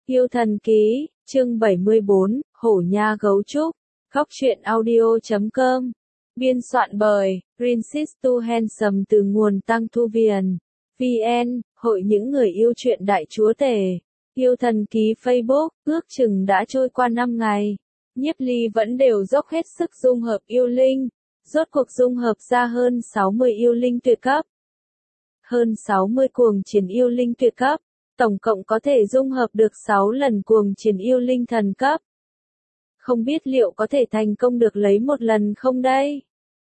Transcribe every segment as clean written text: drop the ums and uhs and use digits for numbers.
Yêu thần ký, chương 74, Hổ Nha Gấu Trúc, Góc truyện audio.com. Biên soạn bởi Princess to Handsome từ nguồn Tăng Thu Viền. VN, Hội những người yêu truyện Đại Chúa Tể. Yêu thần ký Facebook, ước chừng đã trôi qua 5 ngày. Nhiếp Ly vẫn đều dốc hết sức dung hợp yêu linh. Rốt cuộc dung hợp ra hơn 60 yêu linh tuyệt cấp. Hơn 60 cuồng chiến yêu linh tuyệt cấp. Tổng cộng có thể dung hợp được 6 lần cuồng chiến yêu linh thần cấp. Không biết liệu có thể thành công được lấy một lần không đây?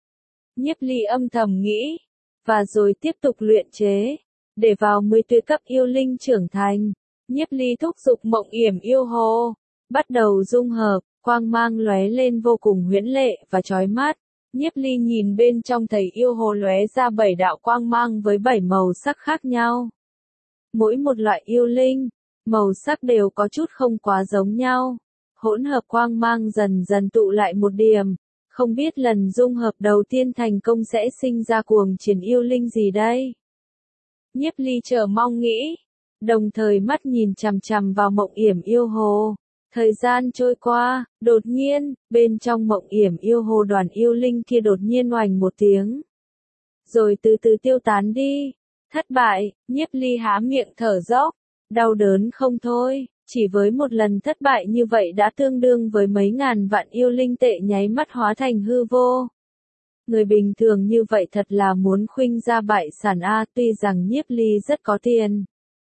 Nhiếp Ly âm thầm nghĩ. Và rồi tiếp tục luyện chế. Để vào 10 tuyệt cấp yêu linh trưởng thành. Nhiếp Ly thúc giục Mộng Yểm yêu hồ. Bắt đầu dung hợp, quang mang lóe lên vô cùng huyễn lệ và chói mắt. Nhiếp Ly nhìn bên trong thấy yêu hồ lóe ra 7 đạo quang mang với 7 màu sắc khác nhau. Mỗi một loại yêu linh, màu sắc đều có chút không quá giống nhau. Hỗn hợp quang mang dần dần tụ lại một điểm. Không biết lần dung hợp đầu tiên thành công sẽ sinh ra cuồng chiến yêu linh gì đây? Nhiếp Ly chờ mong nghĩ. Đồng thời mắt nhìn chằm chằm vào Mộng Yểm yêu hồ. Thời gian trôi qua, đột nhiên, bên trong Mộng Yểm yêu hồ đoàn yêu linh kia đột nhiên oành một tiếng. Rồi từ từ tiêu tán đi. Thất bại, Nhiếp Ly há miệng thở dốc, đau đớn không thôi, chỉ với một lần thất bại như vậy đã tương đương với mấy ngàn vạn yêu linh tệ nháy mắt hóa thành hư vô. Người bình thường như vậy thật là muốn khuynh ra bại sản a, tuy rằng Nhiếp Ly rất có tiền.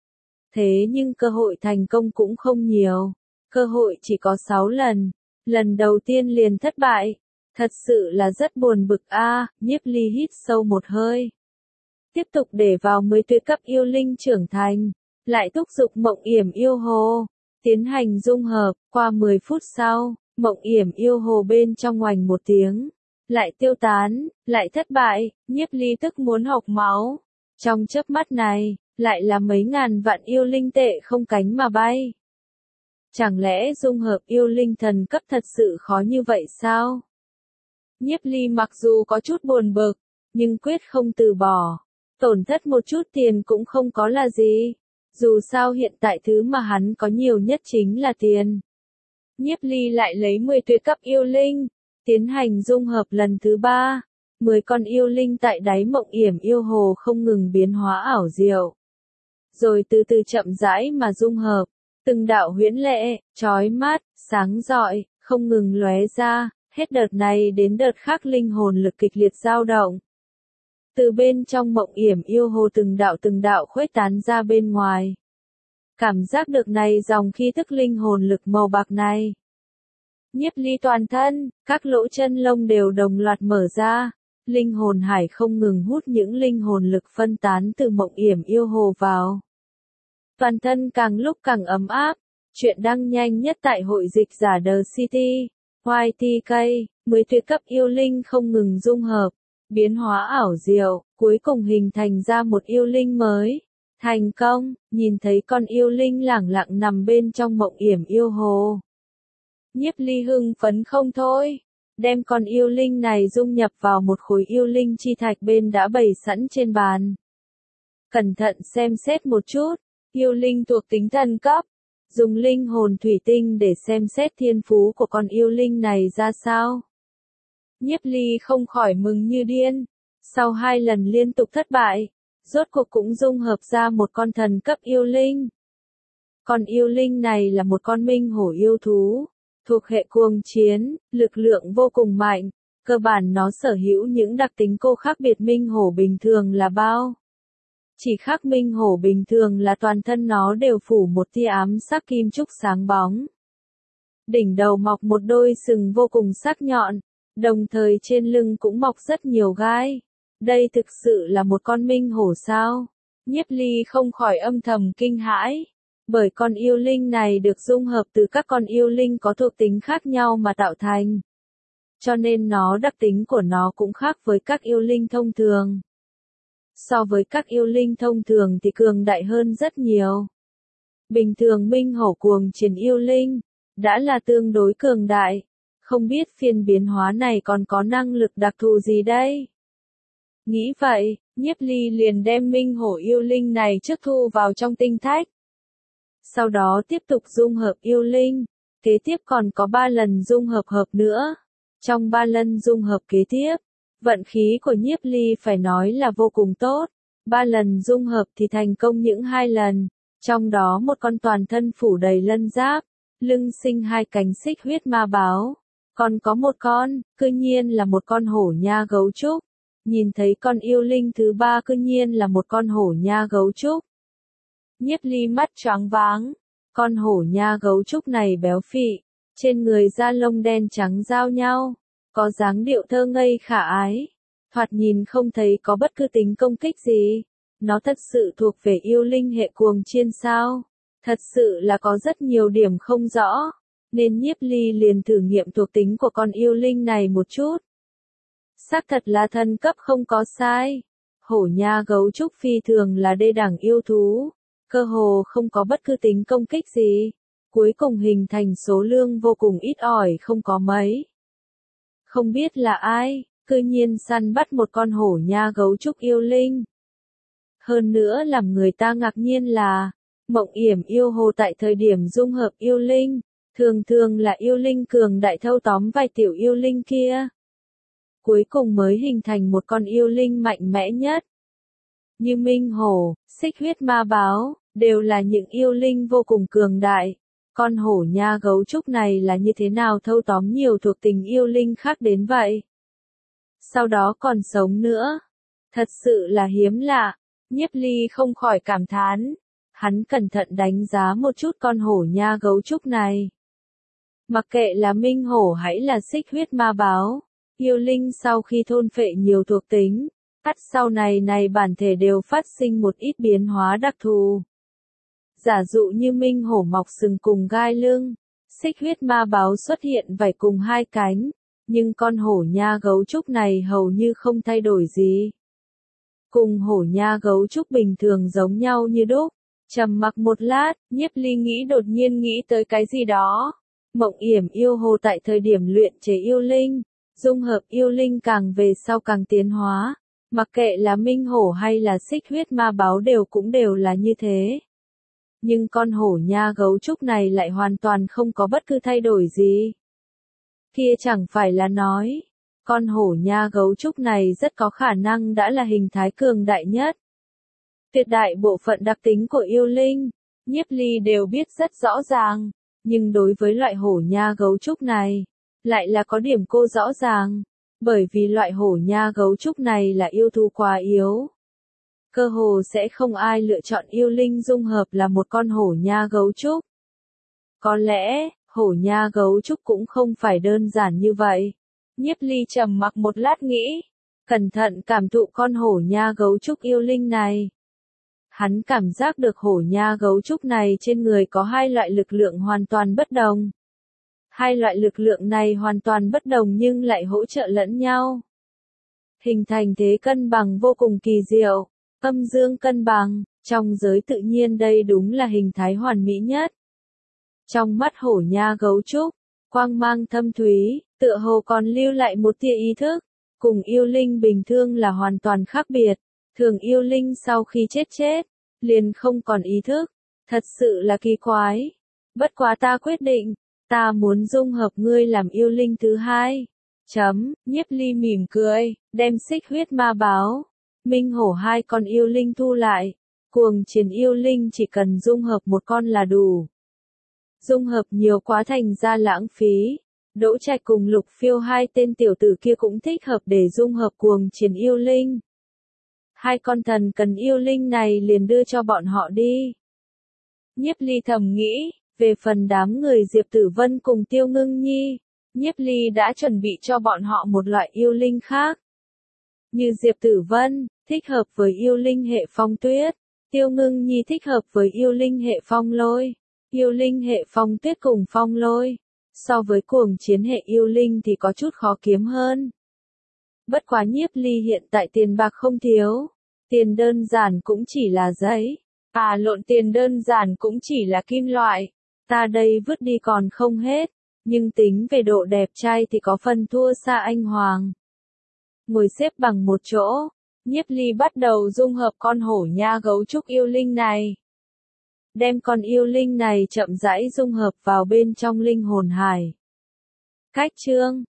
Thế nhưng cơ hội thành công cũng không nhiều, cơ hội chỉ có 6 lần, lần đầu tiên liền thất bại, thật sự là rất buồn bực a. Nhiếp Ly hít sâu một hơi. Tiếp tục để vào 10 tuyệt cấp yêu linh trưởng thành, lại thúc giục Mộng Yểm yêu hồ, tiến hành dung hợp, qua 10 phút sau, Mộng Yểm yêu hồ bên trong oành một tiếng, lại tiêu tán, lại thất bại, Nhiếp Ly tức muốn hộc máu. Trong chớp mắt này, lại là mấy ngàn vạn yêu linh tệ không cánh mà bay. Chẳng lẽ dung hợp yêu linh thần cấp thật sự khó như vậy sao? Nhiếp Ly mặc dù có chút buồn bực, nhưng quyết không từ bỏ. Tổn thất một chút tiền cũng không có là gì. Dù sao hiện tại thứ mà hắn có nhiều nhất chính là tiền. Nhiếp Ly lại lấy 10 tuyệt cấp yêu linh, tiến hành dung hợp lần thứ 3. 10 con yêu linh tại đáy Mộng Yểm yêu hồ không ngừng biến hóa ảo diệu. Rồi từ từ chậm rãi mà dung hợp, từng đạo huyễn lệ, chói mắt, sáng rọi, không ngừng lóe ra, hết đợt này đến đợt khác linh hồn lực kịch liệt dao động. Từ bên trong Mộng Yểm yêu hồ từng đạo khuếch tán ra bên ngoài. Cảm giác được này dòng khí tức linh hồn lực màu bạc này. Nhiếp Ly toàn thân, các lỗ chân lông đều đồng loạt mở ra. Linh hồn hải không ngừng hút những linh hồn lực phân tán từ Mộng Yểm yêu hồ vào. Toàn thân càng lúc càng ấm áp. Chuyện đăng nhanh nhất tại hội dịch giả The City. YTK, 10 tuyệt cấp yêu linh không ngừng dung hợp. Biến hóa ảo diệu, cuối cùng hình thành ra một yêu linh mới. Thành công, nhìn thấy con yêu linh lẳng lặng nằm bên trong Mộng Yểm yêu hồ. Nhiếp Ly hưng phấn không thôi, đem con yêu linh này dung nhập vào một khối yêu linh chi thạch bên đã bày sẵn trên bàn. Cẩn thận xem xét một chút, yêu linh thuộc tính thần cấp, dùng linh hồn thủy tinh để xem xét thiên phú của con yêu linh này ra sao. Nhiếp Ly không khỏi mừng như điên. Sau 2 lần liên tục thất bại, rốt cuộc cũng dung hợp ra một con thần cấp yêu linh. Con yêu linh này là một con minh hổ yêu thú, thuộc hệ cuồng chiến, lực lượng vô cùng mạnh. Cơ bản nó sở hữu những đặc tính cô khác biệt minh hổ bình thường là bao. Chỉ khác minh hổ bình thường là toàn thân nó đều phủ một tia ám sắc kim trúc sáng bóng. Đỉnh đầu mọc một đôi sừng vô cùng sắc nhọn. Đồng thời trên lưng cũng mọc rất nhiều gai. Đây thực sự là một con minh hổ sao? Nhiếp Ly không khỏi âm thầm kinh hãi. Bởi con yêu linh này được dung hợp từ các con yêu linh có thuộc tính khác nhau mà tạo thành. Cho nên đặc tính của nó cũng khác với các yêu linh thông thường. So với các yêu linh thông thường thì cường đại hơn rất nhiều. Bình thường minh hổ cuồng chiến yêu linh đã là tương đối cường đại. Không biết phiên biến hóa này còn có năng lực đặc thù gì đây? Nghĩ vậy, Nhiếp Ly liền đem minh hổ yêu linh này trước thu vào trong tinh thách. Sau đó tiếp tục dung hợp yêu linh. Kế tiếp còn có 3 lần dung hợp nữa. Trong 3 lần dung hợp kế tiếp, vận khí của Nhiếp Ly phải nói là vô cùng tốt. 3 lần dung hợp thì thành công những 2 lần. Trong đó một con toàn thân phủ đầy lân giáp, lưng sinh 2 cánh xích huyết ma báo. Còn có một con, cư nhiên là một con hổ nha gấu trúc. Nhìn thấy con yêu linh thứ 3 cư nhiên là một con hổ nha gấu trúc. Nhiếp Ly mắt choáng váng. Con hổ nha gấu trúc này béo phì, trên người da lông đen trắng giao nhau, có dáng điệu thơ ngây khả ái. Thoạt nhìn không thấy có bất cứ tính công kích gì. Nó thật sự thuộc về yêu linh hệ cuồng chiên sao? Thật sự là có rất nhiều điểm không rõ, nên Nhiếp Ly liền thử nghiệm thuộc tính của con yêu linh này một chút. Xác thật là thần cấp không có sai. Hổ nha gấu trúc phi thường là đê đẳng yêu thú, cơ hồ không có bất cứ tính công kích gì. Cuối cùng hình thành số lượng vô cùng ít ỏi không có mấy. Không biết là ai, cư nhiên săn bắt một con hổ nha gấu trúc yêu linh. Hơn nữa làm người ta ngạc nhiên là, Mộng Yểm yêu hồ tại thời điểm dung hợp yêu linh, thường thường là yêu linh cường đại thâu tóm vài tiểu yêu linh kia. Cuối cùng mới hình thành một con yêu linh mạnh mẽ nhất. Như Minh Hổ, Xích Huyết Ma Báo, đều là những yêu linh vô cùng cường đại. Con hổ nha gấu trúc này là như thế nào thâu tóm nhiều thuộc tính yêu linh khác đến vậy? Sau đó còn sống nữa. Thật sự là hiếm lạ. Nhiếp Ly không khỏi cảm thán. Hắn cẩn thận đánh giá một chút con hổ nha gấu trúc này. Mặc kệ là Minh Hổ hay là Xích Huyết Ma Báo, yêu linh sau khi thôn phệ nhiều thuộc tính, sau này bản thể đều phát sinh một ít biến hóa đặc thù. Giả dụ như Minh Hổ mọc sừng cùng gai lưng, Xích Huyết Ma Báo xuất hiện vảy cùng 2 cánh, nhưng con hổ nha gấu trúc này hầu như không thay đổi gì. Cùng hổ nha gấu trúc bình thường giống nhau như đúc. Trầm mặc một lát, Nhiếp Ly đột nhiên nghĩ tới cái gì đó. Mộng Yểm yêu hồ tại thời điểm luyện chế yêu linh, dung hợp yêu linh càng về sau càng tiến hóa. Mặc kệ là Minh Hổ hay là Xích Huyết Ma Báo đều là như thế. Nhưng con hổ nha gấu trúc này lại hoàn toàn không có bất cứ thay đổi gì. Kia chẳng phải là nói, con hổ nha gấu trúc này rất có khả năng đã là hình thái cường đại nhất. Tuyệt đại bộ phận đặc tính của yêu linh, Nhiếp Ly đều biết rất rõ ràng, nhưng đối với loại hổ nha gấu trúc này, lại là có điểm cô rõ ràng, bởi vì loại hổ nha gấu trúc này là yêu thú quá yếu. Cơ hồ sẽ không ai lựa chọn yêu linh dung hợp là một con hổ nha gấu trúc. Có lẽ, hổ nha gấu trúc cũng không phải đơn giản như vậy. Nhiếp Ly trầm mặc một lát nghĩ, cẩn thận cảm thụ con hổ nha gấu trúc yêu linh này. Hắn cảm giác được hổ nha gấu trúc này trên người có 2 loại lực lượng hoàn toàn bất đồng. 2 loại lực lượng này hoàn toàn bất đồng nhưng lại hỗ trợ lẫn nhau. Hình thành thế cân bằng vô cùng kỳ diệu, âm dương cân bằng, trong giới tự nhiên đây đúng là hình thái hoàn mỹ nhất. Trong mắt hổ nha gấu trúc, quang mang thâm thúy, tựa hồ còn lưu lại một tia ý thức, cùng yêu linh bình thường là hoàn toàn khác biệt. Thường yêu linh sau khi chết, liền không còn ý thức, thật sự là kỳ quái. Bất quá ta quyết định, ta muốn dung hợp ngươi làm yêu linh thứ 2. Nhiếp Ly mỉm cười, đem Xích Huyết Ma Báo, Minh Hổ 2 con yêu linh thu lại. Cuồng chiến yêu linh chỉ cần dung hợp một con là đủ. Dung hợp nhiều quá thành ra lãng phí. Đỗ Trạch cùng Lục Phiêu 2 tên tiểu tử kia cũng thích hợp để dung hợp cuồng chiến yêu linh. 2 con thần cần yêu linh này liền đưa cho bọn họ đi. Nhiếp Ly thầm nghĩ, về phần đám người Diệp Tử Vân cùng Tiêu Ngưng Nhi, Nhiếp Ly đã chuẩn bị cho bọn họ một loại yêu linh khác. Như Diệp Tử Vân, thích hợp với yêu linh hệ phong tuyết, Tiêu Ngưng Nhi thích hợp với yêu linh hệ phong lôi, yêu linh hệ phong tuyết cùng phong lôi. So với cuồng chiến hệ yêu linh thì có chút khó kiếm hơn. Bất quá Nhiếp Ly hiện tại tiền bạc không thiếu, tiền đơn giản cũng chỉ là giấy, tiền đơn giản cũng chỉ là kim loại, ta đây vứt đi còn không hết, nhưng tính về độ đẹp trai thì có phần thua xa anh Hoàng. Ngồi xếp bằng một chỗ, Nhiếp Ly bắt đầu dung hợp con hổ nha gấu trúc yêu linh này. đem con yêu linh này chậm rãi dung hợp vào bên trong linh hồn hải. Cách chương